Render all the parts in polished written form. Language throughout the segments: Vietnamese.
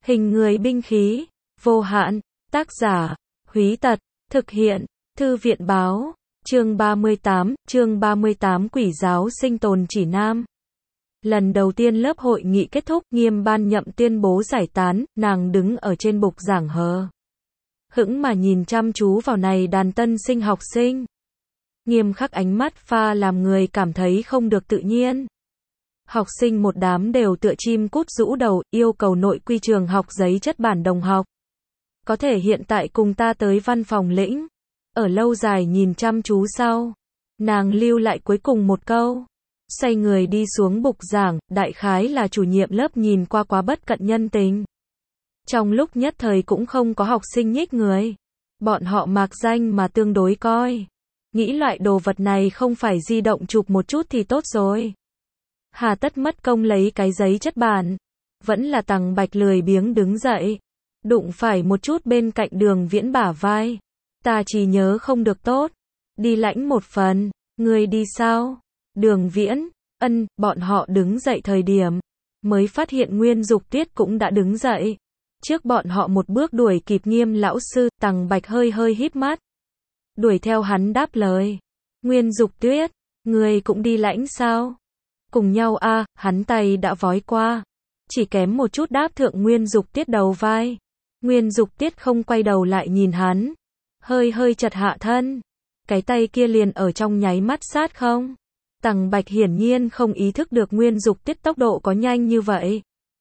Hình người binh khí, vô hạn, tác giả, Húy Tật, thực hiện, Thư viện báo, chương 38 Quỷ giáo sinh tồn chỉ nam. Lần đầu tiên lớp hội nghị kết thúc, Nghiêm Ban Nhậm tuyên bố giải tán, nàng đứng ở trên bục giảng hờ hững mà nhìn chăm chú vào này đàn tân sinh học sinh. Nghiêm khắc ánh mắt pha làm người cảm thấy không được tự nhiên. Học sinh một đám đều tựa chim cút rũ đầu, yêu cầu nội quy trường học giấy chất bản đồng học. Có thể hiện tại cùng ta tới văn phòng lĩnh. Ở lâu dài nhìn chăm chú sau. Nàng lưu lại cuối cùng một câu. Xoay người đi xuống bục giảng, đại khái là chủ nhiệm lớp nhìn qua quá bất cận nhân tình. Trong lúc nhất thời cũng không có học sinh nhích người. Bọn họ mạc danh mà tương đối coi. Nghĩ loại đồ vật này không phải di động chụp một chút thì tốt rồi. Hà tất mất công lấy cái giấy chất bản. Vẫn là Tằng Bạch lười biếng đứng dậy. Đụng phải một chút bên cạnh Đường Viễn bả vai. Ta chỉ nhớ không được tốt. Đi lãnh một phần. Người đi sao? Đường Viễn. Bọn họ đứng dậy thời điểm. Mới phát hiện Nguyên Dục Tiết cũng đã đứng dậy. Trước bọn họ một bước đuổi kịp Nghiêm lão sư, Tằng Bạch hơi híp mắt. Đuổi theo hắn đáp lời. Nguyên Dục Tuyết, người cũng đi lãnh sao? Cùng nhau a, hắn tay đã vói qua. Chỉ kém một chút đáp thượng Nguyên Dục Tiết đầu vai. Nguyên Dục Tiết không quay đầu lại nhìn hắn. Hơi chật hạ thân. Cái tay kia liền ở trong nháy mắt sát không. Tằng Bạch hiển nhiên không ý thức được Nguyên Dục Tiết tốc độ có nhanh như vậy.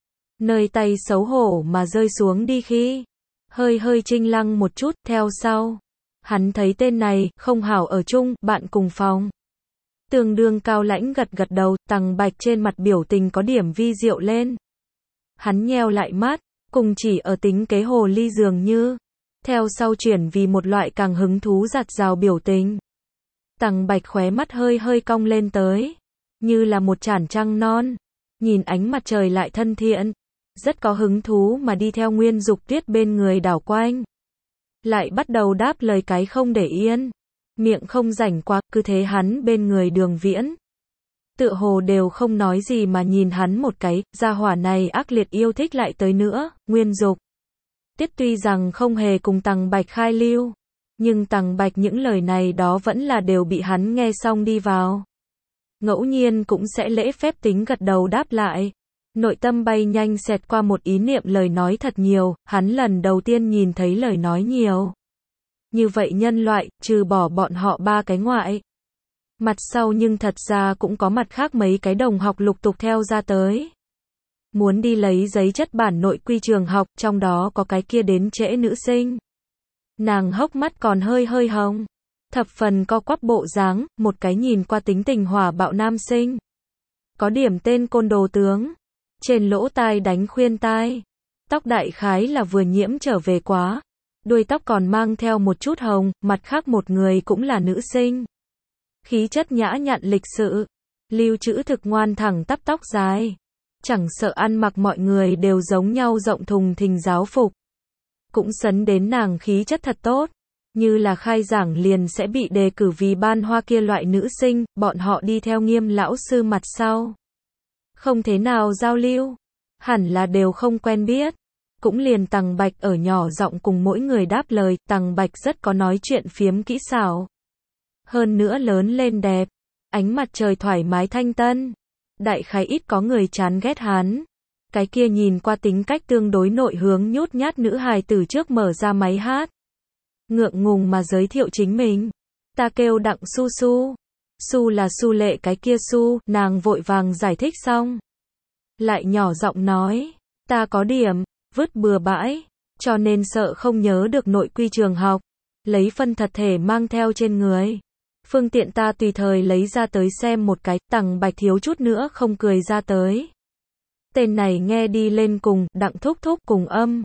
Nơi tay xấu hổ mà rơi xuống đi khi. Hơi chinh lăng một chút, theo sau. Hắn thấy tên này, không hảo ở chung, bạn cùng phòng. Tương đương cao lãnh gật đầu, Tằng Bạch trên mặt biểu tình có điểm vi diệu lên. Hắn nheo lại mắt, cùng chỉ ở tính kế hồ ly dường như. Theo sau chuyển vì một loại càng hứng thú giặt rào biểu tình. Tằng Bạch khóe mắt hơi cong lên tới. Như là một chản trăng non. Nhìn ánh mặt trời lại thân thiện. Rất có hứng thú mà đi theo Nguyên Dục Tuyết bên người đảo quanh. Lại bắt đầu đáp lời cái không để yên. Miệng không rảnh quá, cứ thế hắn bên người Đường Viễn. Tựa hồ đều không nói gì mà nhìn hắn một cái, gia hỏa này ác liệt yêu thích lại tới nữa, Nguyên Dục Tiết tuy rằng không hề cùng Tằng Bạch khai lưu. Nhưng Tằng Bạch những lời này đó vẫn là đều bị hắn nghe xong đi vào. Ngẫu nhiên cũng sẽ lễ phép tính gật đầu đáp lại. Nội tâm bay nhanh xẹt qua một ý niệm lời nói thật nhiều, hắn lần đầu tiên nhìn thấy lời nói nhiều. Như vậy nhân loại, trừ bỏ bọn họ ba cái ngoại. Mặt sau nhưng thật ra cũng có mặt khác mấy cái đồng học lục tục theo ra tới. Muốn đi lấy giấy chất bản nội quy trường học, trong đó có cái kia đến trễ nữ sinh. Nàng hốc mắt còn hơi hồng. Thập phần co quắp bộ dáng, một cái nhìn qua tính tình hỏa bạo nam sinh. Có điểm tên côn đồ tướng. Trên lỗ tai đánh khuyên tai. Tóc đại khái là vừa nhiễm trở về quá. Đuôi tóc còn mang theo một chút hồng, mặt khác một người cũng là nữ sinh. Khí chất nhã nhặn lịch sự. Lưu trữ thực ngoan thẳng tắp tóc dài. Chẳng sợ ăn mặc mọi người đều giống nhau rộng thùng thình giáo phục. Cũng sấn đến nàng khí chất thật tốt. Như là khai giảng liền sẽ bị đề cử vì ban hoa kia loại nữ sinh, bọn họ đi theo Nghiêm lão sư mặt sau. Không thế nào giao lưu. Hẳn là đều không quen biết. Cũng liền Tằng Bạch ở nhỏ giọng cùng mỗi người đáp lời, Tằng Bạch rất có nói chuyện phiếm kỹ xảo. Hơn nữa lớn lên đẹp. Ánh mặt trời thoải mái thanh tân. Đại khái ít có người chán ghét hắn. Cái kia nhìn qua tính cách tương đối nội hướng nhút nhát nữ hài từ trước mở ra máy hát. Ngượng ngùng mà giới thiệu chính mình. Ta kêu Đặng Su Su. Su là Su Lệ cái kia Su, nàng vội vàng giải thích xong. Lại nhỏ giọng nói, ta có điểm, vứt bừa bãi, cho nên sợ không nhớ được nội quy trường học. Lấy phân thật thể mang theo trên người. Phương tiện ta tùy thời lấy ra tới xem một cái, Tằng Bạch thiếu chút nữa không cười ra tới. Tên này nghe đi lên cùng, Đặng thúc thúc cùng âm.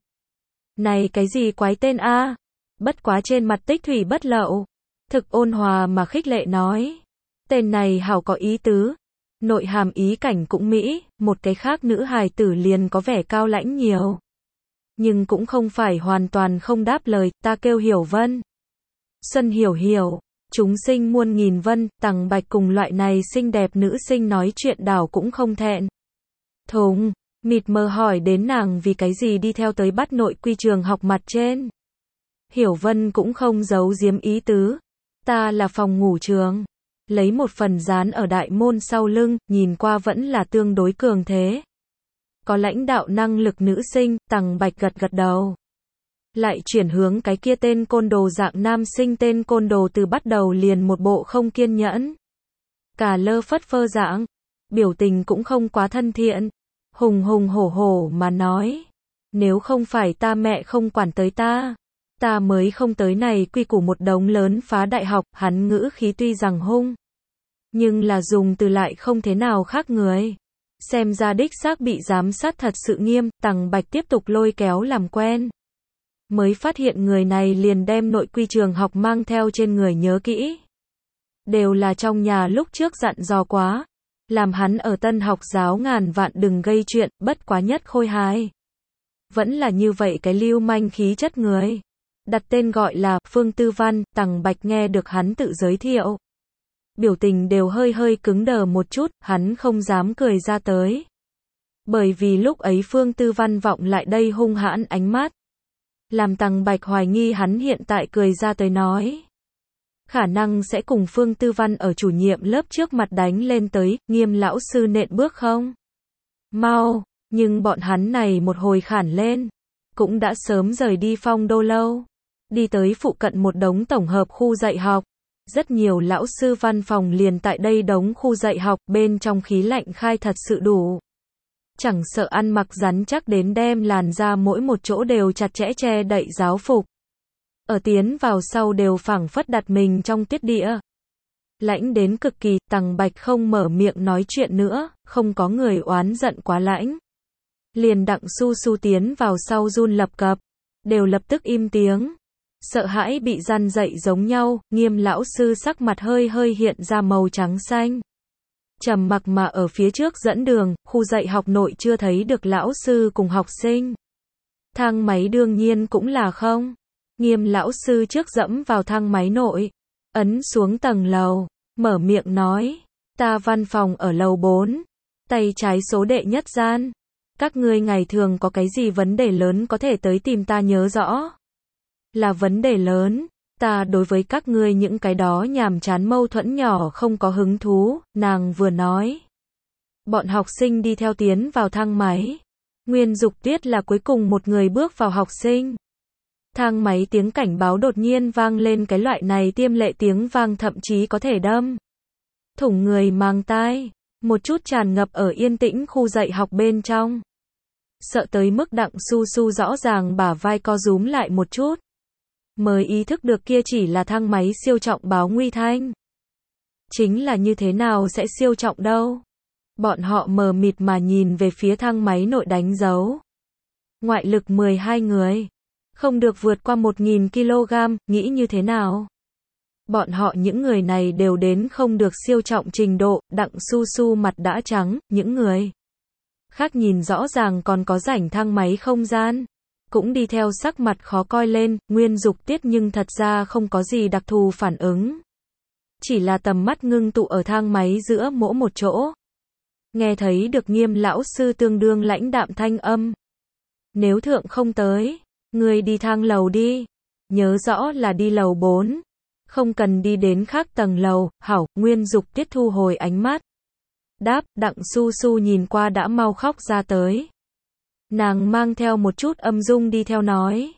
Này cái gì quái tên a? Bất quá trên mặt tích thủy bất lậu. Thực ôn hòa mà khích lệ nói. Tên này hảo có ý tứ. Nội hàm ý cảnh cũng mỹ, một cái khác nữ hài tử liền có vẻ cao lãnh nhiều. Nhưng cũng không phải hoàn toàn không đáp lời, ta kêu Hiểu Vân. Xuân hiểu, chúng sinh muôn nghìn vân, Tằng Bạch cùng loại này xinh đẹp nữ sinh nói chuyện đảo cũng không thẹn. Thùng, Mịt mờ hỏi đến nàng vì cái gì đi theo tới bắt nội quy trường học mặt trên. Hiểu Vân cũng không giấu giếm ý tứ. Ta là phòng ngủ trường. Lấy một phần dán ở đại môn sau lưng, nhìn qua vẫn là tương đối cường thế. Có lãnh đạo năng lực nữ sinh, Tằng Bạch gật gật đầu. Lại chuyển hướng cái kia tên côn đồ dạng nam sinh, tên côn đồ từ bắt đầu liền một bộ không kiên nhẫn. Cả lơ phất phơ dạng, biểu tình cũng không quá thân thiện. Hùng hùng hổ hổ mà nói. Nếu không phải ta mẹ không quản tới ta mới không tới này quy củ một đống lớn phá đại học. Hắn ngữ khí tuy rằng hung, nhưng là dùng từ lại không thế nào khác người. Xem ra đích xác bị giám sát thật sự nghiêm. Tằng Bạch tiếp tục lôi kéo làm quen. Mới phát hiện người này liền đem nội quy trường học mang theo trên người nhớ kỹ. Đều là trong nhà lúc trước dặn dò quá. Làm hắn ở tân học giáo ngàn vạn đừng gây chuyện, bất quá nhất khôi hài. Vẫn là như vậy cái lưu manh khí chất người. Đặt tên gọi là Phương Tư Văn. Tằng Bạch nghe được hắn tự giới thiệu. Biểu tình đều hơi hơi cứng đờ một chút, hắn không dám cười ra tới. Bởi vì lúc ấy Phương Tư Văn vọng lại đây hung hãn ánh mắt. Làm Tằng Bạch hoài nghi hắn hiện tại cười ra tới nói. Khả năng sẽ cùng Phương Tư Văn ở chủ nhiệm lớp trước mặt đánh lên tới, Nghiêm lão sư nện bước không? Mau, nhưng bọn hắn này một hồi khản lên. Cũng đã sớm rời đi Phong Đô lâu. Đi tới phụ cận một đống tổng hợp khu dạy học. Rất nhiều lão sư văn phòng liền tại đây đống khu dạy học, bên trong khí lạnh khai thật sự đủ. Chẳng sợ ăn mặc rắn chắc đến đem làn da mỗi một chỗ đều chặt chẽ che đậy giáo phục. Ở tiến vào sau đều phảng phất đặt mình trong tuyết địa. Lãnh đến cực kỳ, Tằng Bạch không mở miệng nói chuyện nữa, không có người oán giận quá lãnh. Liền Đặng Su Su tiến vào sau run lập cập, đều lập tức im tiếng. Sợ hãi bị răn dậy giống nhau, Nghiêm lão sư sắc mặt hơi hơi hiện ra màu trắng xanh. Trầm mặc mà ở phía trước dẫn đường, khu dạy học nội chưa thấy được lão sư cùng học sinh. Thang máy đương nhiên cũng là không. Nghiêm lão sư trước dẫm vào thang máy nội, ấn xuống tầng lầu, mở miệng nói, ta văn phòng ở lầu 4, tay trái số đệ nhất gian. Các ngươi ngày thường có cái gì vấn đề lớn có thể tới tìm ta, nhớ rõ. Là vấn đề lớn, ta đối với các ngươi những cái đó nhàm chán mâu thuẫn nhỏ không có hứng thú, nàng vừa nói. Bọn học sinh đi theo tiến vào thang máy. Nguyên Dục Tuyết là cuối cùng một người bước vào học sinh. Thang máy tiếng cảnh báo đột nhiên vang lên, cái loại này tiêm lệ tiếng vang thậm chí có thể đâm thủng người mang tai, một chút tràn ngập ở yên tĩnh khu dạy học bên trong. Sợ tới mức Đặng Su Su rõ ràng bả vai co rúm lại một chút. Mới ý thức được kia chỉ là thang máy siêu trọng báo nguy thanh. Chính là như thế nào sẽ siêu trọng đâu? Bọn họ mờ mịt mà nhìn về phía thang máy nội đánh dấu. Ngoại lực 12 người. Không được vượt qua 1.000 kg, nghĩ như thế nào? Bọn họ những người này đều đến không được siêu trọng trình độ. Đặng Su Su mặt đã trắng, những người khác nhìn rõ ràng còn có rảnh thang máy không gian. Cũng đi theo sắc mặt khó coi lên. Nguyên Dục Tiết nhưng thật ra không có gì đặc thù phản ứng. Chỉ là tầm mắt ngưng tụ ở thang máy giữa mỗi một chỗ. Nghe thấy được Nghiêm lão sư tương đương lãnh đạm thanh âm. Nếu thượng không tới, người đi thang lầu đi. Nhớ rõ là đi lầu 4. Không cần đi đến khác tầng lầu. Hảo. Nguyên Dục Tiết thu hồi ánh mắt. Đáp. Đặng Su Su nhìn qua đã mau khóc ra tới. Nàng mang theo một chút âm dung đi theo nói.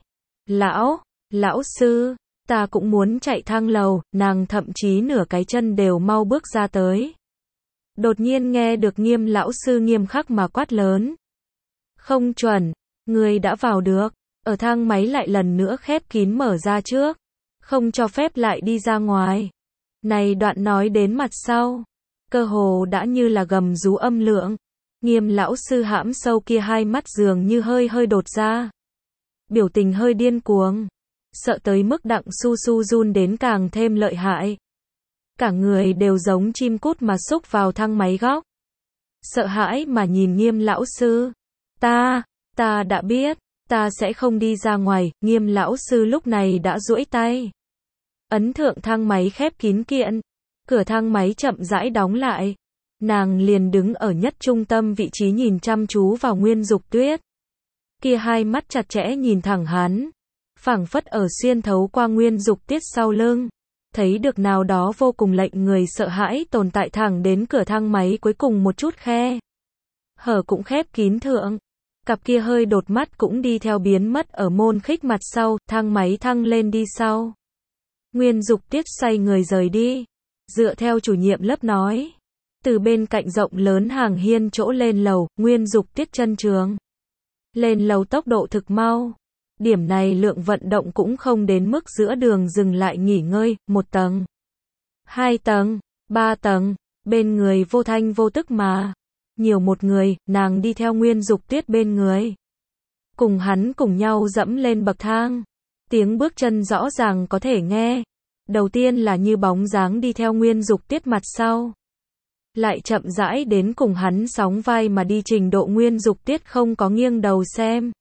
Lão sư, ta cũng muốn chạy thang lầu. Nàng thậm chí nửa cái chân đều mau bước ra tới. Đột nhiên nghe được Nghiêm lão sư nghiêm khắc mà quát lớn. Không chuẩn, người đã vào được. Ở thang máy lại lần nữa khép kín mở ra trước. Không cho phép lại đi ra ngoài. Này đoạn nói đến mặt sau. Cơ hồ đã như là gầm rú âm lượng. Nghiêm lão sư hãm sâu kia hai mắt dường như hơi hơi đột ra. Biểu tình hơi điên cuồng. Sợ tới mức Đặng Su Su run đến càng thêm lợi hại. Cả người đều giống chim cút mà xúc vào thang máy góc. Sợ hãi mà nhìn Nghiêm lão sư. Ta đã biết, ta sẽ không đi ra ngoài. Nghiêm lão sư lúc này đã duỗi tay. Ấn thượng thang máy khép kín kiện. Cửa thang máy chậm rãi đóng lại. Nàng liền đứng ở nhất trung tâm vị trí nhìn chăm chú vào Nguyên Dục Tuyết. Kia hai mắt chặt chẽ nhìn thẳng hắn, phảng phất ở xuyên thấu qua Nguyên Dục Tuyết sau lưng, thấy được nào đó vô cùng lệnh người sợ hãi tồn tại thẳng đến cửa thang máy cuối cùng một chút khe hở cũng khép kín thượng. Cặp kia hơi đột mắt cũng đi theo biến mất ở môn khích mặt sau, thang máy thăng lên đi sau. Nguyên Dục Tuyết xoay người rời đi, dựa theo chủ nhiệm lớp nói. Từ bên cạnh rộng lớn hàng hiên chỗ lên lầu, Nguyên Dục Tuyết chân trường. Lên lầu tốc độ thực mau. Điểm này lượng vận động cũng không đến mức giữa đường dừng lại nghỉ ngơi, 1 tầng, 2 tầng, 3 tầng, bên người vô thanh vô tức mà. Nhiều một người, nàng đi theo Nguyên Dục Tuyết bên người. Cùng hắn cùng nhau dẫm lên bậc thang. Tiếng bước chân rõ ràng có thể nghe. Đầu tiên là như bóng dáng đi theo Nguyên Dục Tuyết mặt sau. Lại chậm rãi đến cùng hắn sóng vai mà đi, trình độ Nguyên Dục Tuyết không có nghiêng đầu xem.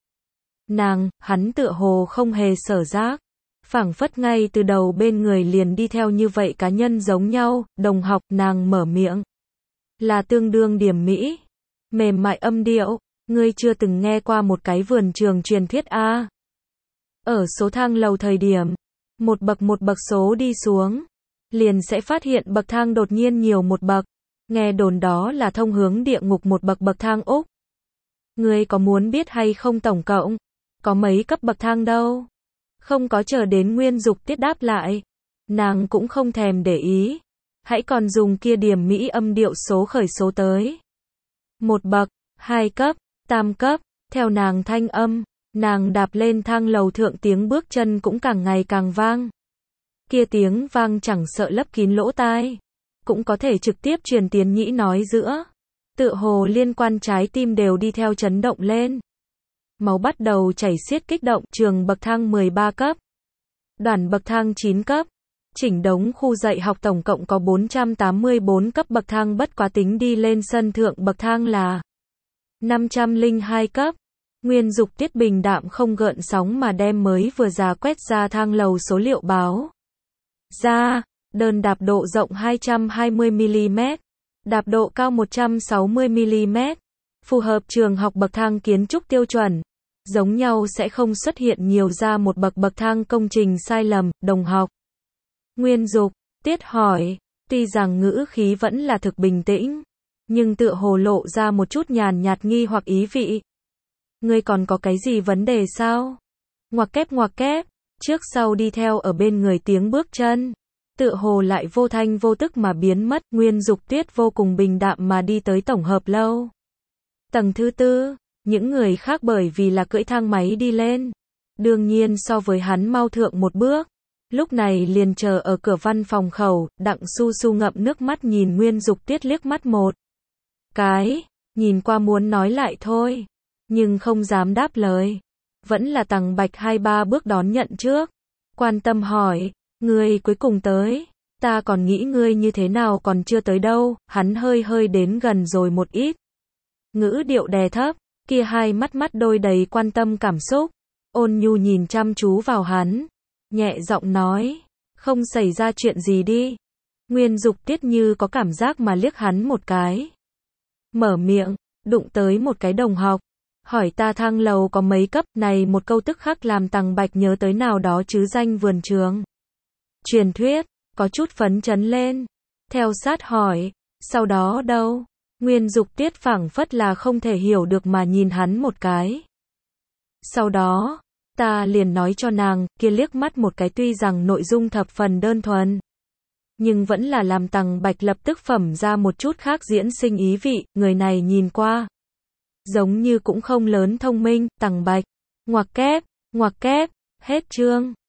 Hắn tựa hồ không hề sở giác. Phảng phất ngay từ đầu bên người liền đi theo như vậy cá nhân giống nhau, đồng học, nàng mở miệng. Là tương đương điềm mỹ, mềm mại âm điệu, ngươi chưa từng nghe qua một cái vườn trường truyền thuyết a? Ở số thang lầu thời điểm, một bậc số đi xuống, liền sẽ phát hiện bậc thang đột nhiên nhiều một bậc, nghe đồn đó là thông hướng địa ngục một bậc thang úc. Ngươi có muốn biết hay không tổng cộng có mấy cấp bậc thang đâu? Không có chờ đến Nguyên Dục Tuyết đáp lại, nàng cũng không thèm để ý. Hãy còn dùng kia điềm mỹ âm điệu số khởi số tới. 1 bậc, 2 cấp, 3 cấp, theo nàng thanh âm, nàng đạp lên thang lầu thượng, tiếng bước chân cũng càng ngày càng vang. Kia tiếng vang chẳng sợ lấp kín lỗ tai, cũng có thể trực tiếp truyền tiến nhĩ nói giữa. Tựa hồ liên quan trái tim đều đi theo chấn động lên. Máu bắt đầu chảy xiết kích động, trường bậc thang 13 cấp, đoàn bậc thang 9 cấp. Chỉnh đống khu dạy học tổng cộng có 484 cấp bậc thang, bất quá tính đi lên sân thượng bậc thang là 502 cấp. Nguyên Dục Tuyết bình đạm không gợn sóng mà đem mới vừa ra quét ra thang lầu số liệu báo ra. Đơn đạp độ rộng 220mm, đạp độ cao 160mm, phù hợp trường học bậc thang kiến trúc tiêu chuẩn. Giống nhau sẽ không xuất hiện nhiều ra một bậc thang công trình sai lầm, đồng học. Nguyên Dục Tuyết hỏi, tuy rằng ngữ khí vẫn là thực bình tĩnh, nhưng tựa hồ lộ ra một chút nhàn nhạt nghi hoặc ý vị. Ngươi còn có cái gì vấn đề sao? Ngoặc kép, trước sau đi theo ở bên người tiếng bước chân, tựa hồ lại vô thanh vô tức mà biến mất. Nguyên Dục Tuyết vô cùng bình đạm mà đi tới tổng hợp lâu. Tầng thứ 4, những người khác bởi vì là cưỡi thang máy đi lên, đương nhiên so với hắn mau thượng một bước. Lúc này liền chờ ở cửa văn phòng khẩu, Đặng Su Su ngậm nước mắt nhìn Nguyên Dục Tuyết liếc mắt một cái, nhìn qua muốn nói lại thôi, nhưng không dám đáp lời. Vẫn là Tằng Bạch 2-3 bước đón nhận trước, quan tâm hỏi, ngươi cuối cùng tới, ta còn nghĩ ngươi như thế nào còn chưa tới đâu. Hắn hơi đến gần rồi một ít, ngữ điệu đè thấp, kia hai mắt đôi đầy quan tâm cảm xúc, ôn nhu nhìn chăm chú vào hắn. Nhẹ giọng nói, không xảy ra chuyện gì đi. Nguyên Dục Tuyết như có cảm giác mà liếc hắn một cái. Mở miệng, đụng tới một cái đồng học. Hỏi ta thang lầu có mấy cấp, này một câu tức khắc làm Tằng Bạch nhớ tới nào đó chứ danh vườn trường truyền thuyết, có chút phấn chấn lên. Theo sát hỏi, sau đó đâu? Nguyên Dục Tuyết phảng phất là không thể hiểu được mà nhìn hắn một cái. Sau đó, ta liền nói cho nàng. Kia liếc mắt một cái tuy rằng nội dung thập phần đơn thuần, nhưng vẫn là làm Tằng Bạch lập tức phẩm ra một chút khác diễn sinh ý vị. Người này nhìn qua giống như cũng không lớn thông minh. Tằng Bạch, ngoặc kép, hết chương.